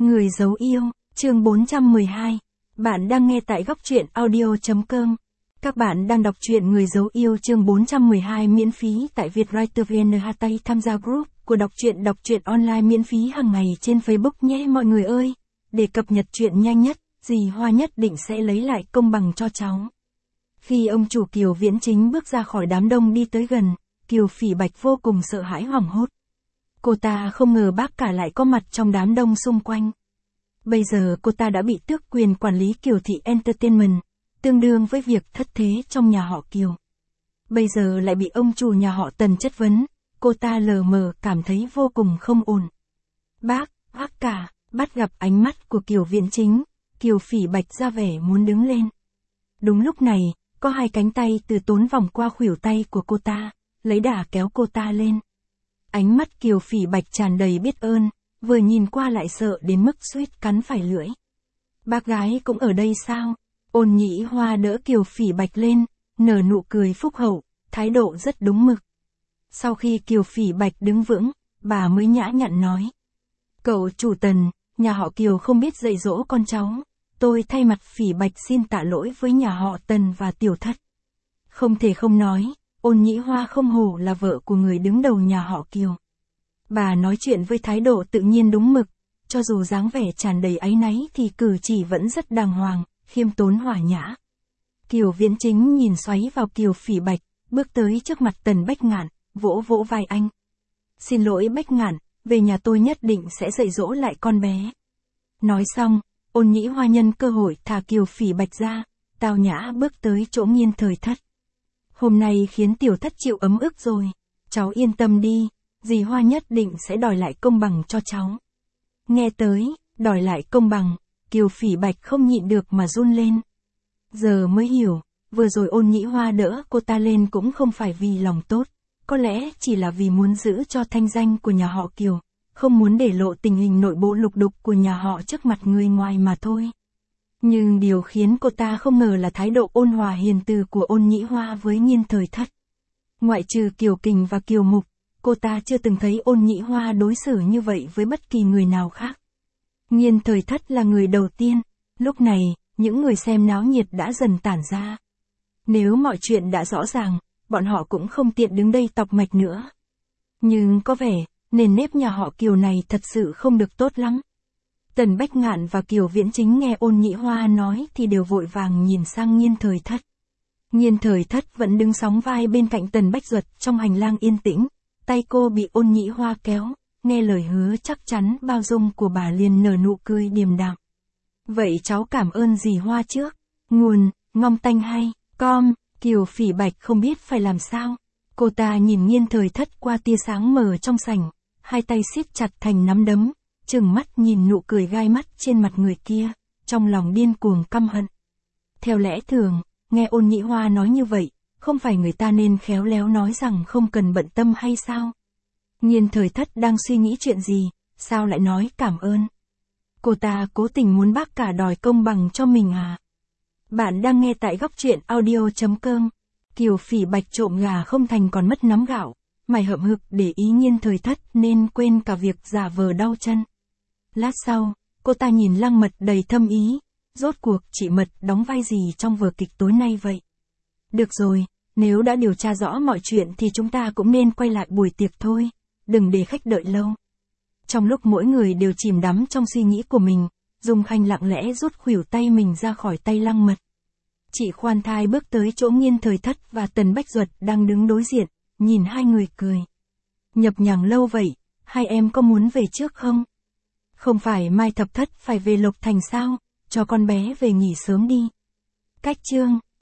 Người giấu yêu, chương 412. Bạn đang nghe tại góc truyện audio.com. Các bạn đang đọc truyện Người giấu yêu chương 412 miễn phí tại Vietwriter VN. Tham gia group của đọc truyện online miễn phí hàng ngày trên Facebook nhé mọi người ơi. Để cập nhật truyện nhanh nhất, dì Hoa nhất định sẽ lấy lại công bằng cho cháu. Khi ông chủ Kiều Viễn Chính bước ra khỏi đám đông đi tới gần, Kiều Phỉ Bạch vô cùng sợ hãi hoảng hốt. Cô ta không ngờ bác cả lại có mặt trong đám đông xung quanh. Bây giờ cô ta đã bị tước quyền quản lý Kiều Thị Entertainment, tương đương với việc thất thế trong nhà họ Kiều. Bây giờ lại bị ông chủ nhà họ Tần chất vấn, cô ta lờ mờ cảm thấy vô cùng không ổn. Bác cả, bắt gặp ánh mắt của Kiều Viễn Chính, Kiều Phỉ Bạch ra vẻ muốn đứng lên. Đúng lúc này, có hai cánh tay từ tốn vòng qua khuỷu tay của cô ta, lấy đà kéo cô ta lên. Ánh mắt Kiều Phỉ Bạch tràn đầy biết ơn, vừa nhìn qua lại sợ đến mức suýt cắn phải lưỡi. Bác gái cũng ở đây sao? Ôn Nhĩ Hoa đỡ Kiều Phỉ Bạch lên, nở nụ cười phúc hậu, thái độ rất đúng mực. Sau khi Kiều Phỉ Bạch đứng vững, bà mới nhã nhặn nói. Cậu chủ Tần, nhà họ Kiều không biết dạy dỗ con cháu, tôi thay mặt Phỉ Bạch xin tạ lỗi với nhà họ Tần và tiểu thất. Không thể không nói, Ôn Nhĩ Hoa không hổ là vợ của người đứng đầu nhà họ Kiều. Bà nói chuyện với thái độ tự nhiên đúng mực, cho dù dáng vẻ tràn đầy áy náy thì cử chỉ vẫn rất đàng hoàng, khiêm tốn hòa nhã. Kiều Viễn Chính nhìn xoáy vào Kiều Phỉ Bạch, bước tới trước mặt Tần Bách Ngạn, vỗ vỗ vai anh. Xin lỗi Bách Ngạn, về nhà tôi nhất định sẽ dạy dỗ lại con bé. Nói xong, Ôn Nhĩ Hoa nhân cơ hội thả Kiều Phỉ Bạch ra, tao nhã bước tới chỗ Nghiên Thời Thất. Hôm nay khiến tiểu thất chịu ấm ức rồi, cháu yên tâm đi, dì Hoa nhất định sẽ đòi lại công bằng cho cháu. Nghe tới, đòi lại công bằng, Kiều Phỉ Bạch không nhịn được mà run lên. Giờ mới hiểu, vừa rồi Ôn Nhĩ Hoa đỡ cô ta lên cũng không phải vì lòng tốt, có lẽ chỉ là vì muốn giữ cho thanh danh của nhà họ Kiều, không muốn để lộ tình hình nội bộ lục đục của nhà họ trước mặt người ngoài mà thôi. Nhưng điều khiến cô ta không ngờ là thái độ ôn hòa hiền từ của Ôn Nhĩ Hoa với Nghiên Thời Thất. Ngoại trừ Kiều Kình và Kiều Mục, cô ta chưa từng thấy Ôn Nhĩ Hoa đối xử như vậy với bất kỳ người nào khác. Nghiên Thời Thất là người đầu tiên, lúc này, những người xem náo nhiệt đã dần tản ra. Nếu mọi chuyện đã rõ ràng, bọn họ cũng không tiện đứng đây tọc mạch nữa. Nhưng có vẻ, nền nếp nhà họ Kiều này thật sự không được tốt lắm. Tần Bách Ngạn và Kiều Viễn Chính nghe Ôn Nhĩ Hoa nói thì đều vội vàng nhìn sang Nghiên Thời Thất. Nghiên Thời Thất vẫn đứng sóng vai bên cạnh Tần Bách Duật trong hành lang yên tĩnh, tay cô bị Ôn Nhĩ Hoa kéo, nghe lời hứa chắc chắn bao dung của bà liền nở nụ cười điềm đạm. Vậy cháu cảm ơn dì Hoa trước. Nguồn, ngong tanh hay, com, Kiều Phỉ Bạch không biết phải làm sao. Cô ta nhìn Nghiên Thời Thất qua tia sáng mờ trong sảnh, hai tay siết chặt thành nắm đấm, trừng mắt nhìn nụ cười gai mắt trên mặt người kia, trong lòng điên cuồng căm hận. Theo lẽ thường, nghe Ôn Nhĩ Hoa nói như vậy, không phải người ta nên khéo léo nói rằng không cần bận tâm hay sao? Nghiên Thời Thất đang suy nghĩ chuyện gì, sao lại nói cảm ơn? Cô ta cố tình muốn bác cả đòi công bằng cho mình à? Bạn đang nghe tại góc truyện audio.com. Kiều Phỉ Bạch trộm gà không thành còn mất nắm gạo, mày hậm hực để ý Nghiên Thời Thất nên quên cả việc giả vờ đau chân. Lát sau, cô ta nhìn Lăng Mật đầy thâm ý, rốt cuộc chị Mật đóng vai gì trong vở kịch tối nay vậy? Được rồi, nếu đã điều tra rõ mọi chuyện thì chúng ta cũng nên quay lại buổi tiệc thôi, đừng để khách đợi lâu. Trong lúc mỗi người đều chìm đắm trong suy nghĩ của mình, Dung Khanh lặng lẽ rút khuỷu tay mình ra khỏi tay Lăng Mật. Chị khoan thai bước tới chỗ Nghiên Thời Thất và Tần Bách Duật đang đứng đối diện, nhìn hai người cười. Nhập nhằng lâu vậy, hai em có muốn về trước không? Không phải Mai Thập Thất phải về Lộc Thành sao, cho con bé về nghỉ sớm đi. Cách chương